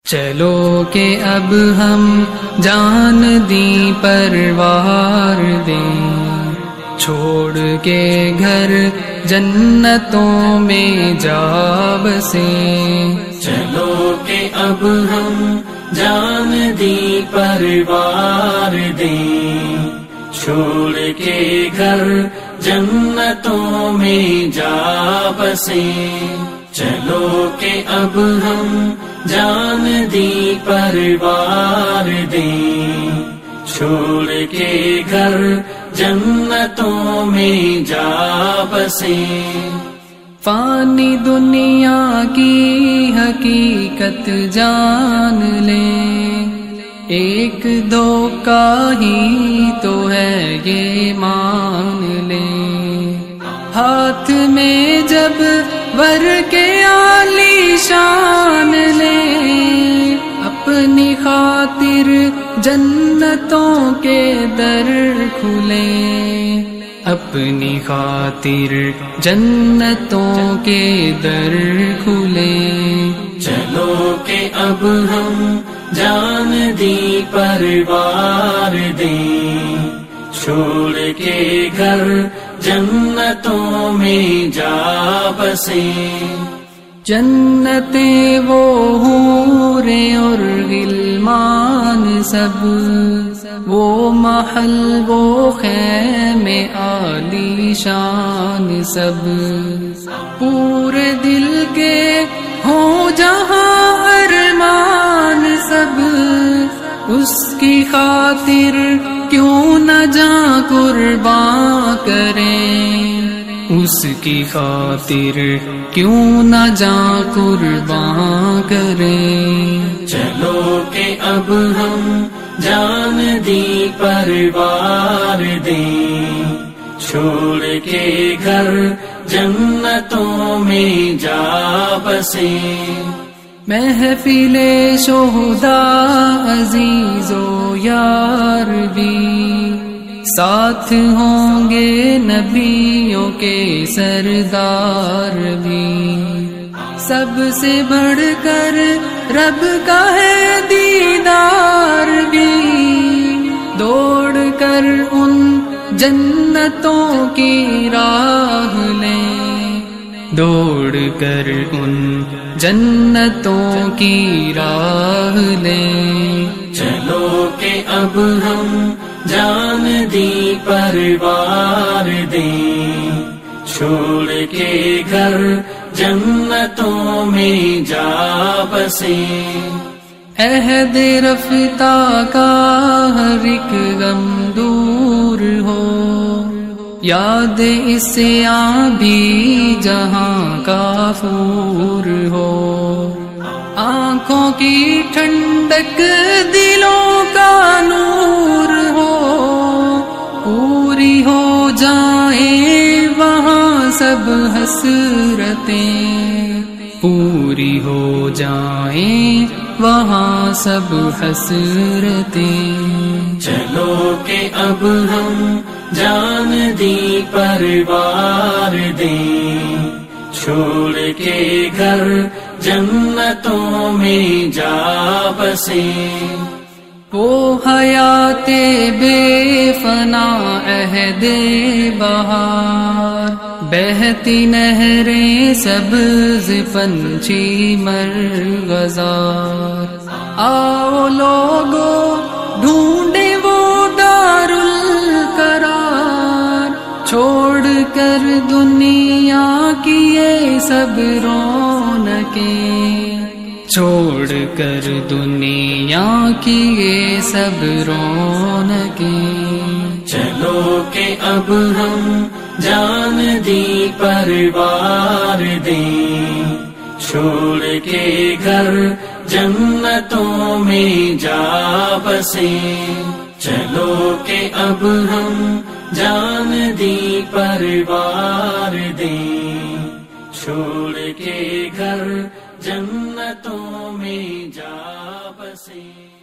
چلو کہ اب ہم جان دی پروار دیں، چھوڑ کے گھر جنتوں میں جا بسیں۔ چلو کہ اب ہم جان دی پروار دیں، چھوڑ کے گھر جنتوں میں جا بسیں۔ چلو کہ اب ہم جان دی پروار دیں، چھوڑ کے گھر جنتوں میں جا بسیں۔ فانی دنیا کی حقیقت جان لیں، ایک دو کا ہی تو ہے یہ مان لیں۔ ہاتھ میں جب ور کے عالی شان لیں، اپنی خاطر جنتوں کے در کھلیں، اپنی خاطر جنتوں کے در کھلیں۔ چلو کہ اب ہم جان دی پروار دیں، چھوڑ کے گھر جنتوں میں جا بسیں۔ جنتیں وہ حوریں اور غلمان سب، وہ محل وہ خیمے عالی شان سب، پورے دل کے ہوں جہاں ارمان سب، اس کی خاطر کیوں نہ جاں قرباں کریں، اس کی خاطر کیوں نہ جاں قرباں کریں۔ چلو کہ اب ہم جان دی پروار دیں، چھوڑ کے گھر جنتوں میں جا بسیں۔ محفل شہداء عزیز و یار بھی، ساتھ ہوں گے نبیوں کے سردار بھی، سب سے بڑھ کر رب کا ہے دیدار بھی، دوڑ کر ان جنتوں کی راہ لیں، دوڑ کر ان جنتوں کی راہ لیں۔ چلو کہ اب ہم جان دی پروار دیں، چھوڑ کے گھر جنتوں میں جا بسیں۔ عہد رفتہ کا ہر ایک غم دور ہو، یاد اس سے بھی جہاں کا پور ہو، آنکھوں کی ٹھنڈک دلوں کا نور ہو، پوری ہو جائیں وہاں سب حسرتیں، پوری ہو جائیں وہاں سب حسرتیں۔ چلو کہ اب ہم جان دی پروار دیں، چھوڑ کے گھر جنتوں میں جا بسیں۔ وہ حیات بے فنا عہد بہار، بہتی نہریں سبز پنچھی مرغزار، آؤ لوگو ڈھونڈے وہ دار القرار، چھوڑ کر دنیا کی یہ سب رونقیں، چھوڑ کر دنیا کی یہ سب رونقیں۔ چلو کہ اب ہم جان دی پروار دیں، چھوڑ کے گھر جنتوں میں جا بسیں۔ چلو کہ اب ہم جان دی پروار دیں، چھوڑ کے گھر جنتوں میں جا بسیں۔